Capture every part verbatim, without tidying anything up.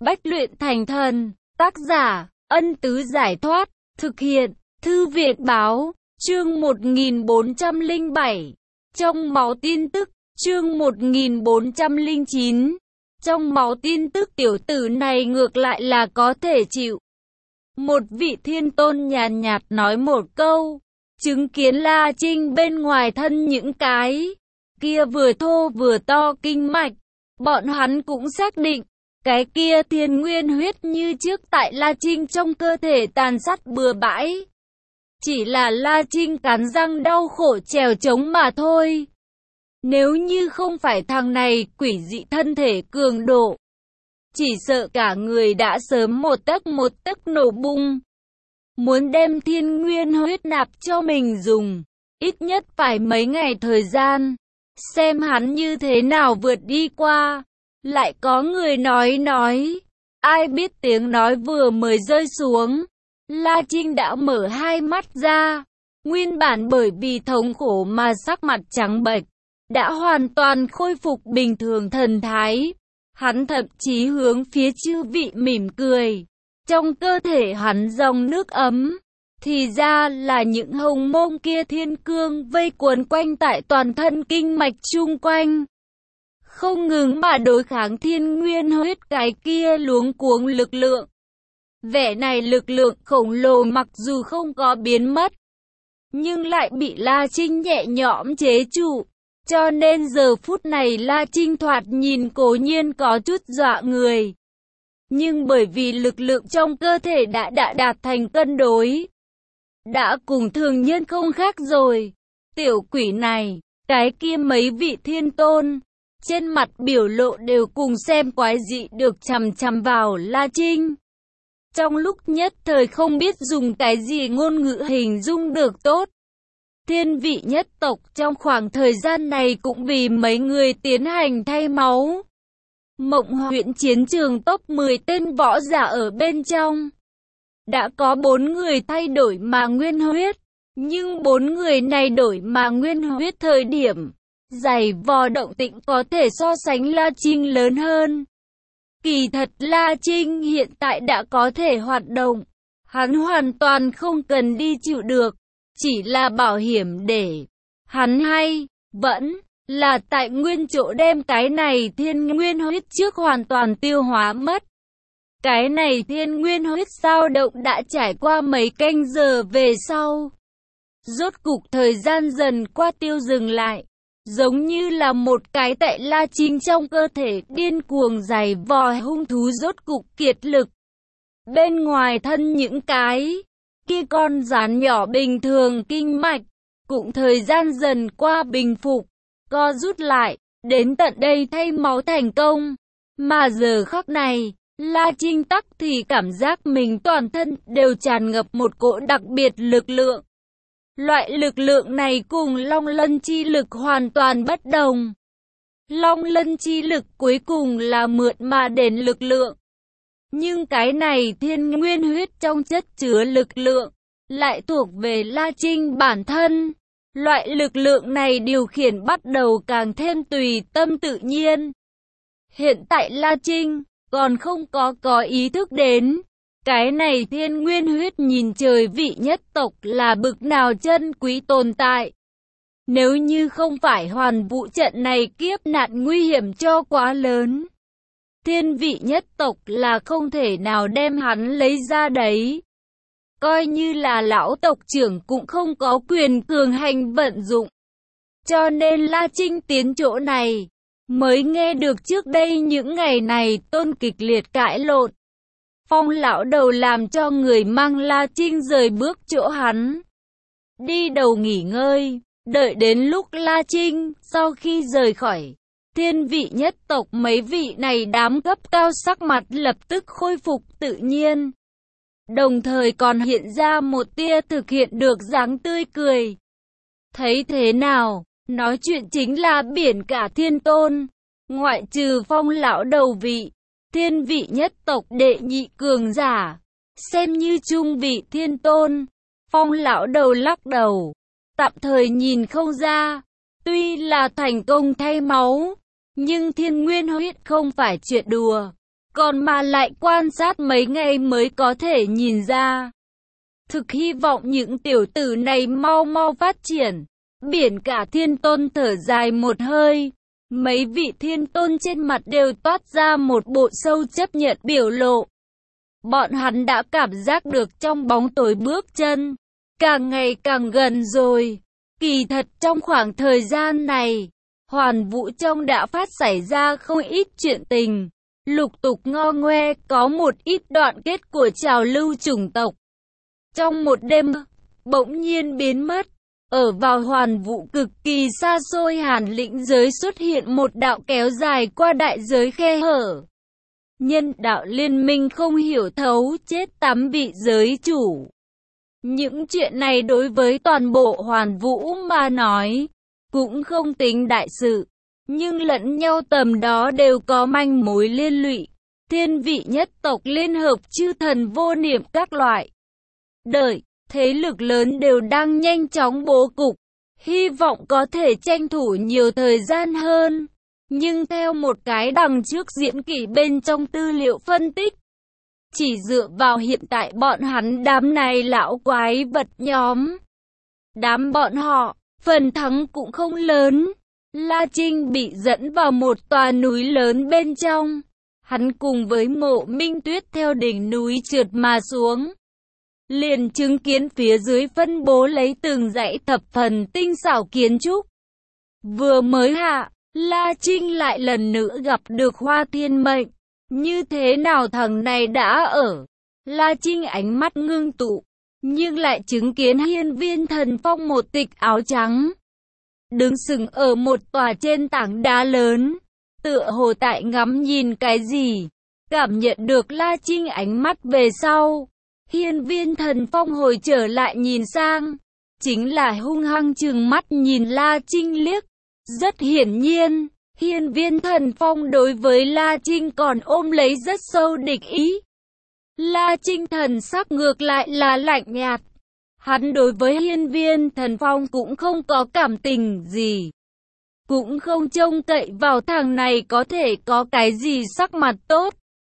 Bách luyện thành thần, tác giả, Ân Tứ Giải Thoát, thực hiện, Thư viện Báo, chương một nghìn bốn trăm lẻ bảy, trong máu tin tức, chương một nghìn bốn trăm lẻ chín, trong máu tin tức tiểu tử này ngược lại là có thể chịu. Một vị thiên tôn nhàn nhạt nói một câu, chứng kiến La Trinh bên ngoài thân những cái kia vừa thô vừa to kinh mạch, bọn hắn cũng xác định, cái kia thiên nguyên huyết như trước tại La Trinh trong cơ thể tàn sát bừa bãi. Chỉ là La Trinh cắn răng đau khổ trèo trống mà thôi. Nếu như không phải thằng này quỷ dị thân thể cường độ, chỉ sợ cả người đã sớm một tấc một tấc nổ bung. Muốn đem thiên nguyên huyết nạp cho mình dùng, ít nhất phải mấy ngày thời gian. Xem hắn như thế nào vượt đi qua. Lại có người nói nói, ai biết tiếng nói vừa mới rơi xuống, La Trinh đã mở hai mắt ra. Nguyên bản bởi vì thống khổ mà sắc mặt trắng bệch, đã hoàn toàn khôi phục bình thường thần thái. Hắn thậm chí hướng phía chư vị mỉm cười. Trong cơ thể hắn dòng nước ấm, thì ra là những hồng mông kia thiên cương vây quấn quanh tại toàn thân kinh mạch chung quanh. Không ngừng mà đối kháng thiên nguyên huyết cái kia luống cuống lực lượng. Vẻ này lực lượng khổng lồ mặc dù không có biến mất, nhưng lại bị La Trinh nhẹ nhõm chế trụ. Cho nên giờ phút này La Trinh thoạt nhìn cố nhiên có chút dọa người. Nhưng bởi vì lực lượng trong cơ thể đã đã đạt thành cân đối, đã cùng thường nhân không khác rồi. Tiểu quỷ này, cái kia mấy vị thiên tôn, trên mặt biểu lộ đều cùng xem quái dị được chằm chằm vào La Trinh. Trong lúc nhất thời không biết dùng cái gì ngôn ngữ hình dung được tốt. Thiên vị nhất tộc trong khoảng thời gian này cũng vì mấy người tiến hành thay máu. Mộng huyện chiến trường top mười tên võ giả ở bên trong. Đã có bốn người thay đổi mà nguyên huyết. Nhưng bốn người này đổi mà nguyên huyết thời điểm giày vò động tĩnh có thể so sánh La Trinh lớn hơn. Kỳ thật La Trinh hiện tại đã có thể hoạt động. Hắn hoàn toàn không cần đi chịu được. Chỉ là bảo hiểm để hắn hay vẫn là tại nguyên chỗ đem cái này thiên nguyên huyết trước hoàn toàn tiêu hóa mất. Cái này thiên nguyên huyết dao động đã trải qua mấy canh giờ về sau. Rốt cục thời gian dần qua tiêu dừng lại. Giống như là một cái tại La Trinh trong cơ thể điên cuồng giày vò hung thú rốt cục kiệt lực. Bên ngoài thân những cái kia con rắn nhỏ bình thường kinh mạch, cũng thời gian dần qua bình phục, co rút lại, đến tận đây thay máu thành công. Mà giờ khắc này, La Trinh tắc thì cảm giác mình toàn thân đều tràn ngập một cỗ đặc biệt lực lượng. Loại lực lượng này cùng Long Lân chi lực hoàn toàn bất đồng. Long Lân chi lực cuối cùng là mượn mà đến lực lượng. Nhưng cái này thiên nguyên huyết trong chất chứa lực lượng, lại thuộc về La Trinh bản thân. Loại lực lượng này điều khiển bắt đầu càng thêm tùy tâm tự nhiên. Hiện tại La Trinh còn không có có ý thức đến. Cái này thiên nguyên huyết nhìn trời vị nhất tộc là bực nào chân quý tồn tại. Nếu như không phải hoàn vũ trận này kiếp nạn nguy hiểm cho quá lớn, thiên vị nhất tộc là không thể nào đem hắn lấy ra đấy. Coi như là lão tộc trưởng cũng không có quyền cường hành vận dụng. Cho nên La Trinh tiến chỗ này, mới nghe được trước đây những ngày này tôn kịch liệt cãi lộn. Phong lão đầu làm cho người mang La Trinh rời bước chỗ hắn. Đi đầu nghỉ ngơi, đợi đến lúc La Trinh sau khi rời khỏi thiên vị nhất tộc, mấy vị này đám cấp cao sắc mặt lập tức khôi phục tự nhiên. Đồng thời còn hiện ra một tia thực hiện được dáng tươi cười. Thấy thế nào, nói chuyện chính là biển cả thiên tôn. Ngoại trừ Phong lão đầu vị, thiên vị nhất tộc đệ nhị cường giả, xem như trung vị thiên tôn. Phong lão đầu lắc đầu, tạm thời nhìn không ra. Tuy là thành công thay máu, nhưng thiên nguyên huyết không phải chuyện đùa. còn mà lại quan sát mấy ngày mới có thể nhìn ra. Thực hy vọng những tiểu tử này mau mau phát triển. Biển Cả Thiên Tôn thở dài một hơi. Mấy vị thiên tôn trên mặt đều toát ra một bộ sâu chấp nhận biểu lộ. Bọn hắn đã cảm giác được trong bóng tối bước chân càng ngày càng gần rồi. Kỳ thật trong khoảng thời gian này, Hoàn Vũ trong đã phát xảy ra không ít chuyện tình. Lục tục ngo ngoe có một ít đoạn kết của trào lưu chủng tộc. Trong một đêm, bỗng nhiên biến mất. Ở vào Hoàn Vũ cực kỳ xa xôi Hàn Lĩnh giới xuất hiện một đạo kéo dài qua đại giới khe hở. Nhân đạo liên minh không hiểu thấu chết tám vị giới chủ. Những chuyện này đối với toàn bộ Hoàn Vũ mà nói, cũng không tính đại sự. Nhưng lẫn nhau tầm đó đều có manh mối liên lụy. Thiên vị nhất tộc liên hợp chư thần vô niệm các loại. Đợi, thế lực lớn đều đang nhanh chóng bố cục. Hy vọng có thể tranh thủ nhiều thời gian hơn. Nhưng theo một cái đằng trước diễn kỷ bên trong tư liệu phân tích, chỉ dựa vào hiện tại bọn hắn đám này lão quái vật nhóm. Đám bọn họ, phần thắng cũng không lớn. La Trinh bị dẫn vào một tòa núi lớn bên trong. Hắn cùng với Mộ Minh Tuyết theo đỉnh núi trượt mà xuống. Liền chứng kiến phía dưới phân bố lấy từng dãy thập phần tinh xảo kiến trúc. Vừa mới hạ, La Trinh lại lần nữa gặp được Hoa Thiên Mệnh. Như thế nào thằng này đã ở? La Trinh ánh mắt ngưng tụ, nhưng lại chứng kiến Hiên Viên Thần Phong một tịch áo trắng. Đứng sừng ở một tòa trên tảng đá lớn, tựa hồ tại ngắm nhìn cái gì. Cảm nhận được La Trinh ánh mắt về sau, Hiên Viên Thần Phong hồi trở lại nhìn sang, chính là hung hăng trừng mắt nhìn La Trinh liếc. Rất hiển nhiên, Hiên Viên Thần Phong đối với La Trinh còn ôm lấy rất sâu địch ý. La Trinh thần sắc ngược lại là lạnh nhạt. Hắn đối với Hiên Viên Thần Phong cũng không có cảm tình gì. Cũng không trông cậy vào thằng này có thể có cái gì sắc mặt tốt.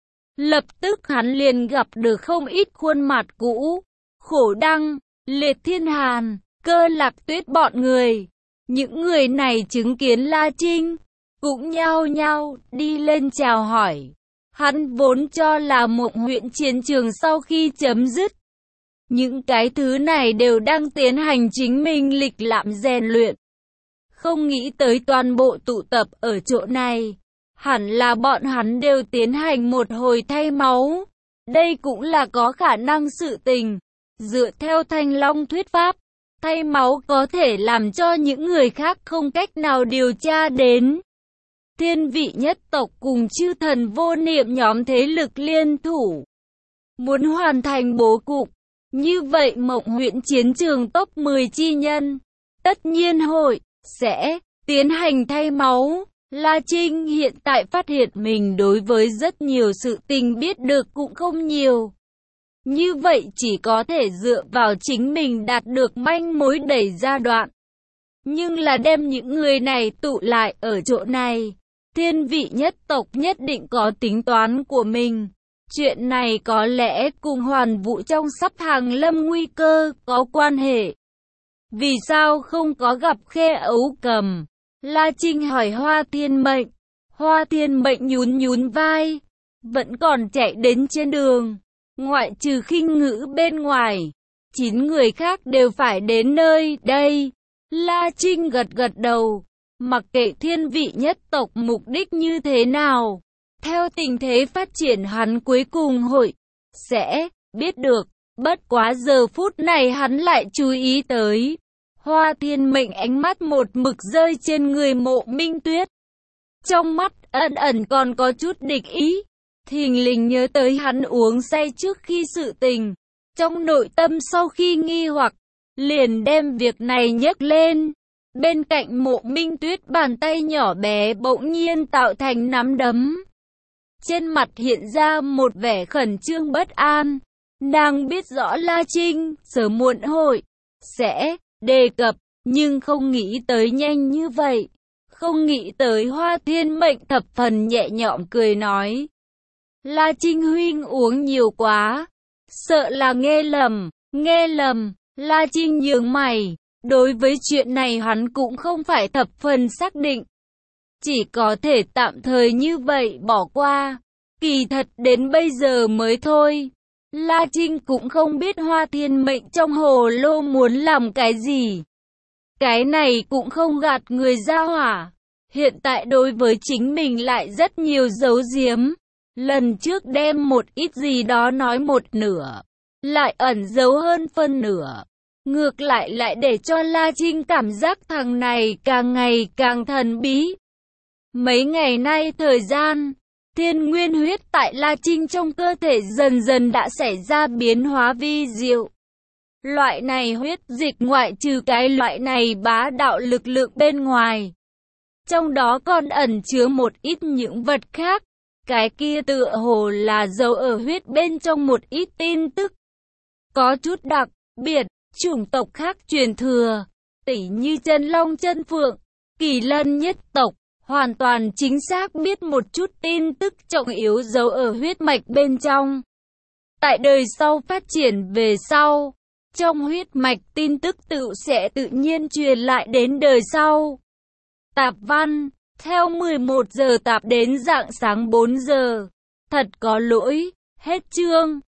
Lập tức hắn liền gặp được không ít khuôn mặt cũ. Khổ Đăng, Liệt Thiên Hàn, Cơ Lạc Tuyết bọn người. Những người này chứng kiến La Trinh, cũng nhao nhao đi lên chào hỏi. Hắn vốn cho là Mộng huyện chiến trường sau khi chấm dứt. Những cái thứ này đều đang tiến hành chính mình lịch lãm rèn luyện. Không nghĩ tới toàn bộ tụ tập ở chỗ này. Hẳn là bọn hắn đều tiến hành một hồi thay máu. Đây cũng là có khả năng sự tình. Dựa theo Thanh Long thuyết pháp, thay máu có thể làm cho những người khác không cách nào điều tra đến. Thiên vị nhất tộc cùng chư thần vô niệm nhóm thế lực liên thủ. Muốn hoàn thành bố cục. Như vậy Mộng huyện chiến trường top mười chi nhân, tất nhiên hội, sẽ, tiến hành thay máu. La Trinh hiện tại phát hiện mình đối với rất nhiều sự tình biết được cũng không nhiều. Như vậy chỉ có thể dựa vào chính mình đạt được manh mối đẩy ra đoạn. Nhưng là đem những người này tụ lại ở chỗ này. Thiên vị nhất tộc nhất định có tính toán của mình. Chuyện này có lẽ cùng Hoàn Vũ trong sắp hàng lâm nguy cơ có quan hệ. Vì sao không có gặp Khe Ấu Cầm? La Trinh hỏi Hoa Thiên Mệnh. Hoa Thiên Mệnh nhún nhún vai. Vẫn còn chạy đến trên đường. Ngoại trừ Khinh Ngữ bên ngoài, chín người khác đều phải đến nơi đây. La Trinh gật gật đầu. Mặc kệ thiên vị nhất tộc mục đích như thế nào, theo tình thế phát triển hắn cuối cùng hội sẽ biết được. Bất quá giờ phút này hắn lại chú ý tới Hoa Thiên Mệnh ánh mắt một mực rơi trên người Mộ Minh Tuyết. Trong mắt ẩn ẩn còn có chút địch ý. Thình lình nhớ tới hắn uống say trước khi sự tình. Trong nội tâm sau khi nghi hoặc, liền đem việc này nhấc lên. Bên cạnh Mộ Minh Tuyết bàn tay nhỏ bé bỗng nhiên tạo thành nắm đấm. Trên mặt hiện ra một vẻ khẩn trương bất an. Nàng biết rõ La Trinh sớm muộn hội sẽ đề cập, nhưng không nghĩ tới nhanh như vậy. Không nghĩ tới Hoa Thiên Mệnh thập phần nhẹ nhõm cười nói. La Trinh huynh uống nhiều quá. Sợ là nghe lầm, nghe lầm, La Trinh nhướng mày. Đối với chuyện này hắn cũng không phải thập phần xác định. Chỉ có thể tạm thời như vậy bỏ qua. Kỳ thật đến bây giờ mới thôi. La Trinh cũng không biết Hoa Thiên Mệnh trong hồ lô muốn làm cái gì. Cái này cũng không gạt người ra hỏa. Hiện tại đối với chính mình lại rất nhiều giấu giếm. Lần trước đem một ít gì đó nói một nửa, lại ẩn giấu hơn phân nửa. Ngược lại lại để cho La Trinh cảm giác thằng này càng ngày càng thần bí. Mấy ngày nay thời gian, thiên nguyên huyết tại La Trinh trong cơ thể dần dần đã xảy ra biến hóa vi diệu. Loại này huyết dịch ngoại trừ cái loại này bá đạo lực lượng bên ngoài, trong đó còn ẩn chứa một ít những vật khác. Cái kia tựa hồ là giấu ở huyết bên trong một ít tin tức. Có chút đặc biệt, chủng tộc khác truyền thừa, tỉ như chân long chân phượng, kỳ lân nhất tộc, hoàn toàn chính xác biết một chút tin tức trọng yếu giấu ở huyết mạch bên trong. Tại đời sau phát triển về sau, trong huyết mạch tin tức tự sẽ tự nhiên truyền lại đến đời sau. Tạp văn, theo mười một giờ tạp đến rạng sáng bốn giờ. Thật có lỗi, hết chương.